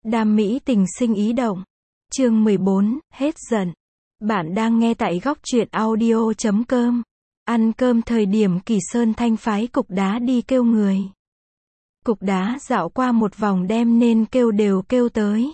Đam mỹ tình sinh ý động. Chương 14, hết giận. Bạn đang nghe tại góc truyện audio.com. Ăn cơm thời điểm Kỳ Sơn Thanh phái cục đá đi kêu người. Cục đá dạo qua một vòng đem nên kêu đều kêu tới.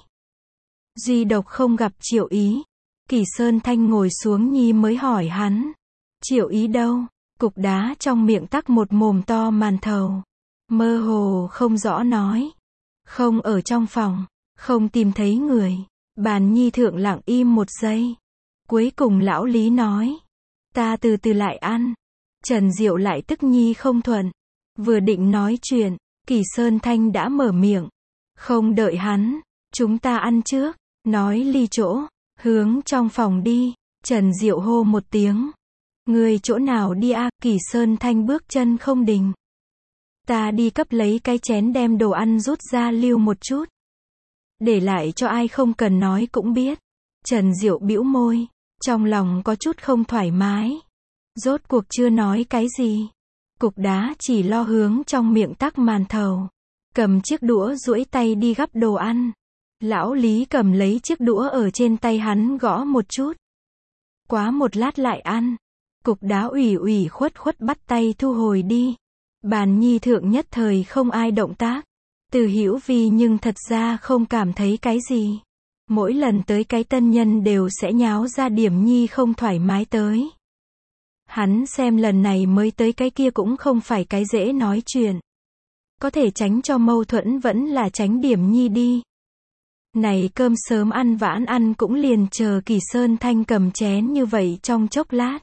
Duy độc không gặp Triệu Ý. Kỳ Sơn Thanh ngồi xuống nhi mới hỏi hắn. Triệu Ý đâu? Cục đá trong miệng tắc một mồm to màn thầu. Mơ hồ không rõ nói. Không ở trong phòng. Không tìm thấy người. Bàn nhi thượng lặng im một giây. Cuối cùng lão Lý nói. Ta từ từ lại ăn. Trần Diệu lại tức nhi không thuận. Vừa định nói chuyện, Kỳ Sơn Thanh đã mở miệng. Không đợi hắn. Chúng ta ăn trước. Nói ly chỗ. Hướng trong phòng đi. Trần Diệu hô một tiếng. Người chỗ nào đi a? Kỳ Sơn Thanh bước chân không đình. Ta đi cấp lấy cái chén đem đồ ăn rút ra lưu một chút. Để lại cho ai không cần nói cũng biết. Trần Diệu bĩu môi. Trong lòng có chút không thoải mái. Rốt cuộc chưa nói cái gì. Cục đá chỉ lo hướng trong miệng tắc màn thầu. Cầm chiếc đũa duỗi tay đi gắp đồ ăn. Lão Lý cầm lấy chiếc đũa ở trên tay hắn gõ một chút. Quá một lát lại ăn. Cục đá ủy khuất bắt tay thu hồi đi. Bàn nhi thượng nhất thời không ai động tác. Từ Hữu Vi nhưng thật ra không cảm thấy cái gì. Mỗi lần tới cái tân nhân đều sẽ nháo ra điểm nhi không thoải mái tới. Hắn xem lần này mới tới cái kia cũng không phải cái dễ nói chuyện. Có thể tránh cho mâu thuẫn vẫn là tránh điểm nhi đi. Này cơm sớm ăn vãn ăn cũng liền chờ Kỳ Sơn Thanh cầm chén như vậy trong chốc lát.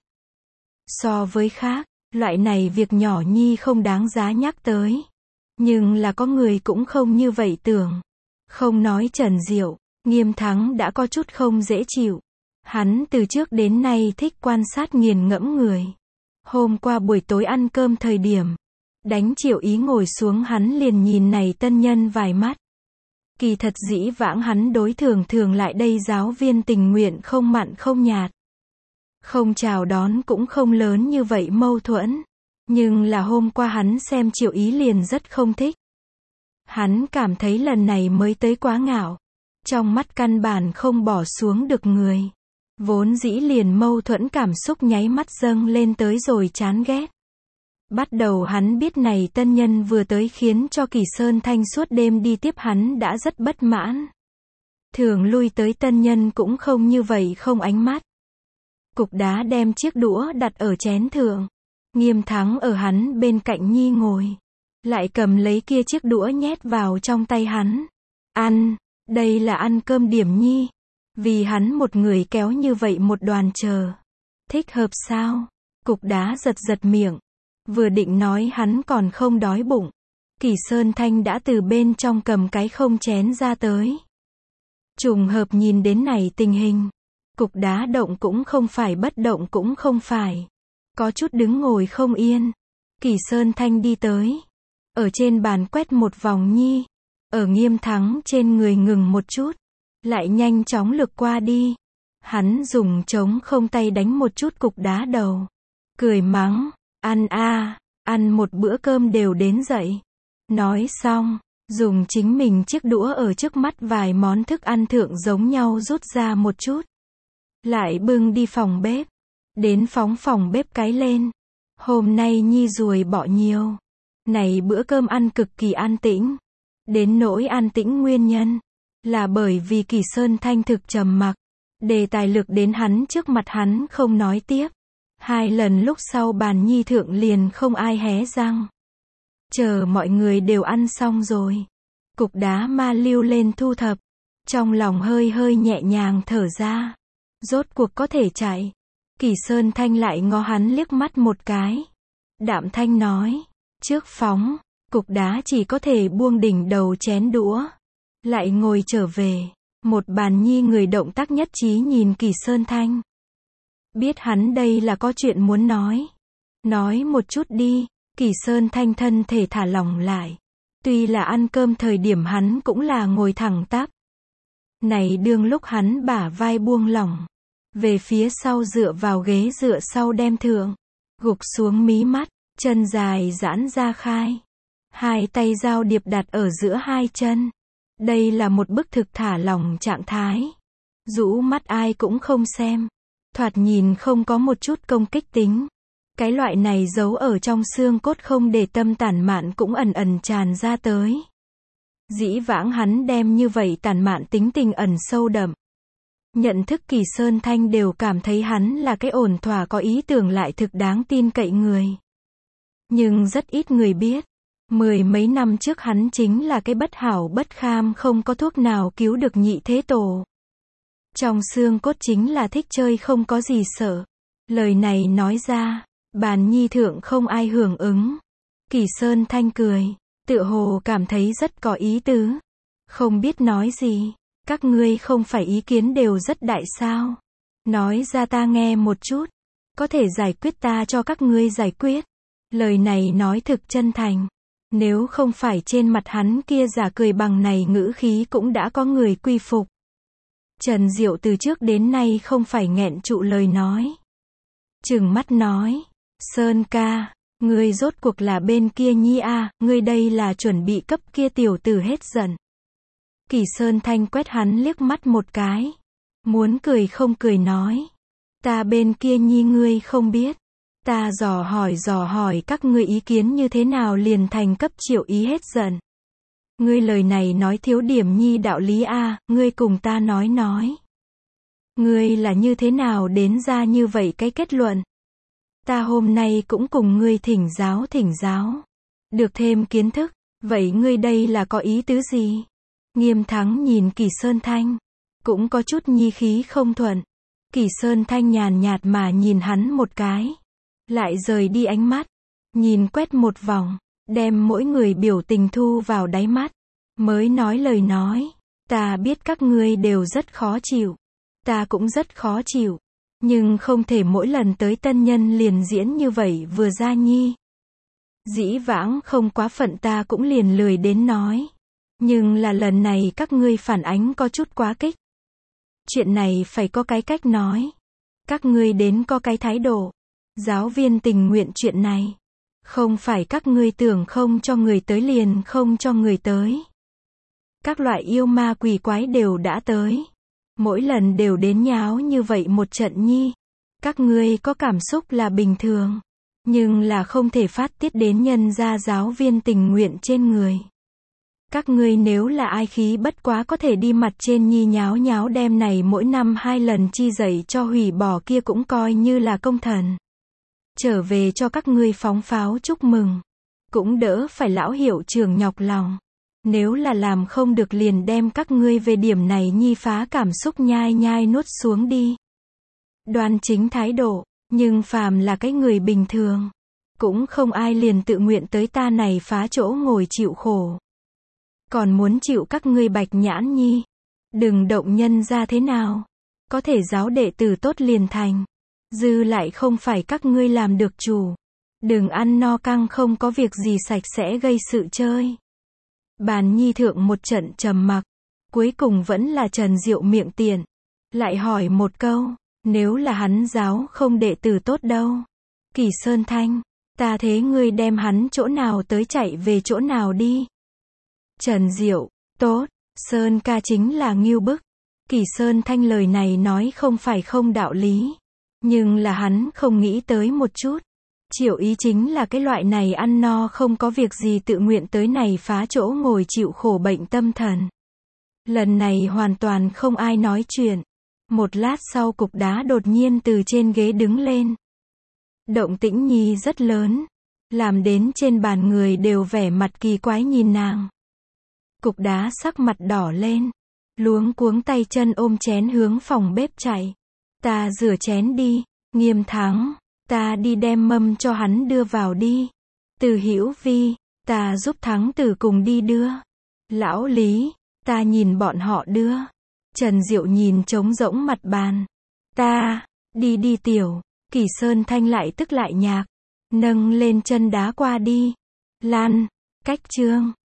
So với khác, loại này việc nhỏ nhi không đáng giá nhắc tới. Nhưng là có người cũng không như vậy tưởng. Không nói Trần Diệu, Nghiêm Thắng đã có chút không dễ chịu. Hắn từ trước đến nay thích quan sát nghiền ngẫm người. Hôm qua buổi tối ăn cơm thời điểm, đánh Triệu Ý ngồi xuống hắn liền nhìn này tân nhân vài mắt. Kỳ thật dĩ vãng hắn đối thường lại đây giáo viên tình nguyện không mặn không nhạt. Không chào đón cũng không lớn như vậy mâu thuẫn. Nhưng là hôm qua hắn xem Triệu Ý liền rất không thích. Hắn cảm thấy lần này mới tới quá ngạo. Trong mắt căn bản không bỏ xuống được người. Vốn dĩ liền mâu thuẫn cảm xúc nháy mắt dâng lên tới rồi chán ghét. Bắt đầu hắn biết này tân nhân vừa tới khiến cho Kỳ Sơn Thanh suốt đêm đi tiếp hắn đã rất bất mãn. Thường lui tới tân nhân cũng không như vậy không ánh mắt. Cục đá đem chiếc đũa đặt ở chén thượng. Nghiêm Thắng ở hắn bên cạnh nhi ngồi. Lại cầm lấy kia chiếc đũa nhét vào trong tay hắn. Ăn, đây là ăn cơm điểm nhi. Vì hắn một người kéo như vậy một đoàn chờ. Thích hợp sao? Cục đá giật miệng. Vừa định nói hắn còn không đói bụng. Kỳ Sơn Thanh đã từ bên trong cầm cái không chén ra tới. Trùng hợp nhìn đến này tình hình. Cục đá động cũng không phải bất động cũng không phải. Có chút đứng ngồi không yên. Kỳ Sơn Thanh đi tới. Ở trên bàn quét một vòng nhi. Ở Nghiêm Thắng trên người ngừng một chút. Lại nhanh chóng lược qua đi. Hắn dùng trống không tay đánh một chút cục đá đầu. Cười mắng. Ăn ăn một bữa cơm đều đến dậy. Nói xong, dùng chính mình chiếc đũa ở trước mắt vài món thức ăn thượng giống nhau rút ra một chút. Lại bưng đi phòng bếp. Đến phóng phòng bếp cái lên. Hôm nay nhi ruồi bọ nhiều. Này bữa cơm ăn cực kỳ an tĩnh. Đến nỗi an tĩnh nguyên nhân. Là bởi vì Kỳ Sơn Thanh thực trầm mặc. Đề tài lược đến hắn trước mặt hắn không nói tiếp. 2 lần lúc sau bàn nhi thượng liền không ai hé răng. Chờ mọi người đều ăn xong rồi. Cục đá ma lưu lên thu thập. Trong lòng hơi nhẹ nhàng thở ra. Rốt cuộc có thể chạy. Kỳ Sơn Thanh lại ngó hắn liếc mắt một cái. Đạm thanh nói. Trước phóng. Cục đá chỉ có thể buông đỉnh đầu chén đũa. Lại ngồi trở về. Một bàn nhi người động tác nhất trí nhìn Kỳ Sơn Thanh. Biết hắn đây là có chuyện muốn nói. Nói một chút đi. Kỳ Sơn Thanh thân thể thả lỏng lại. Tuy là ăn cơm thời điểm hắn cũng là ngồi thẳng tắp. Này đương lúc hắn bả vai buông lỏng. Về phía sau dựa vào ghế dựa sau đem thượng. Gục xuống mí mắt. Chân dài giãn ra khai. 2 tay giao điệp đặt ở giữa 2 chân. Đây là một bức thực thả lỏng trạng thái. Rũ mắt ai cũng không xem. Thoạt nhìn không có một chút công kích tính. Cái loại này giấu ở trong xương cốt không để tâm tản mạn cũng ẩn ẩn tràn ra tới. Dĩ vãng hắn đem như vậy tản mạn tính tình ẩn sâu đậm. Nhận thức Kỳ Sơn Thanh đều cảm thấy hắn là cái ổn thỏa có ý tưởng lại thực đáng tin cậy người. Nhưng rất ít người biết. 10 mấy năm trước hắn chính là cái bất hảo bất kham không có thuốc nào cứu được nhị thế tổ. Trong xương cốt chính là thích chơi không có gì sợ. Lời này nói ra, bàn nhi thượng không ai hưởng ứng. Kỳ Sơn Thanh cười, tựa hồ cảm thấy rất có ý tứ. Không biết nói gì, các ngươi không phải ý kiến đều rất đại sao. Nói ra ta nghe một chút, có thể giải quyết ta cho các ngươi giải quyết. Lời này nói thực chân thành. Nếu không phải trên mặt hắn kia giả cười bằng này ngữ khí cũng đã có người quy phục. Trần Diệu từ trước đến nay không phải nghẹn trụ lời nói. Trừng mắt nói, Sơn ca, ngươi rốt cuộc là bên kia nhi a, ngươi đây là chuẩn bị cấp kia tiểu tử hết giận. Kỳ Sơn Thanh quét hắn liếc mắt một cái. Muốn cười không cười nói. Ta bên kia nhi ngươi không biết. Ta dò hỏi các ngươi ý kiến như thế nào liền thành cấp Triệu ý hết giận. Ngươi lời này nói thiếu điểm nhi đạo lý a, ngươi cùng ta nói. Ngươi là như thế nào đến ra như vậy cái kết luận? Ta hôm nay cũng cùng ngươi thỉnh giáo. Được thêm kiến thức, vậy ngươi đây là có ý tứ gì? Nghiêm Thắng nhìn Kỳ Sơn Thanh, cũng có chút nhi khí không thuận. Kỳ Sơn Thanh nhàn nhạt mà nhìn hắn một cái, lại rời đi ánh mắt, nhìn quét một vòng, đem mỗi người biểu tình thu vào đáy mắt, mới nói lời nói, ta biết các ngươi đều rất khó chịu, ta cũng rất khó chịu, nhưng không thể mỗi lần tới tân nhân liền diễn như vậy vừa ra nhi. Dĩ vãng không quá phận ta cũng liền lười đến nói, nhưng là lần này các ngươi phản ánh có chút quá kích. Chuyện này phải có cái cách nói, các ngươi đến có cái thái độ. Giáo viên tình nguyện chuyện này, không phải các ngươi tưởng không cho người tới liền không cho người tới. Các loại yêu ma quỷ quái đều đã tới. Mỗi lần đều đến nháo như vậy một trận nhi. Các ngươi có cảm xúc là bình thường, nhưng là không thể phát tiết đến nhân gia giáo viên tình nguyện trên người. Các ngươi nếu là ai khí bất quá có thể đi mặt trên nhi nháo đem này mỗi năm 2 lần chi dạy cho hủy bỏ kia cũng coi như là công thần. Trở về cho các ngươi phóng pháo chúc mừng. Cũng đỡ phải lão hiệu trưởng nhọc lòng. Nếu là làm không được liền đem các ngươi về điểm này nhi phá cảm xúc nhai nuốt xuống đi. Đoan chính thái độ, nhưng phàm là cái người bình thường. Cũng không ai liền tự nguyện tới ta này phá chỗ ngồi chịu khổ. Còn muốn chịu các ngươi bạch nhãn nhi. Đừng động nhân ra thế nào. Có thể giáo đệ tử tốt liền thành. Dư lại không phải các ngươi làm được chủ. Đừng ăn no căng không có việc gì sạch sẽ gây sự chơi. Bàn nhi thượng một trận trầm mặc. Cuối cùng vẫn là Trần Diệu miệng tiện. Lại hỏi một câu. Nếu là hắn giáo không đệ tử tốt đâu. Kỳ Sơn Thanh. Ta thế ngươi đem hắn chỗ nào tới chạy về chỗ nào đi. Trần Diệu. Tốt. Sơn ca chính là ngưu bức. Kỳ Sơn Thanh lời này nói không phải không đạo lý. Nhưng là hắn không nghĩ tới một chút. Triệu ý chính là cái loại này ăn no không có việc gì tự nguyện tới này phá chỗ ngồi chịu khổ bệnh tâm thần. Lần này hoàn toàn không ai nói chuyện. Một lát sau cục đá đột nhiên từ trên ghế đứng lên. Động tĩnh nhi rất lớn. Làm đến trên bàn người đều vẻ mặt kỳ quái nhìn nàng. Cục đá sắc mặt đỏ lên. Luống cuống tay chân ôm chén hướng phòng bếp chạy. Ta rửa chén đi. Nghiêm Thắng. Ta đi đem mâm cho hắn đưa vào đi. Từ Hữu Vi. Ta giúp Thắng Tử cùng đi đưa. Lão Lý. Ta nhìn bọn họ đưa. Trần Diệu nhìn trống rỗng mặt bàn. Ta. Đi tiểu. Kỳ Sơn Thanh lại tức lại nhạc. Nâng lên chân đá qua đi. Lan. Cách chương.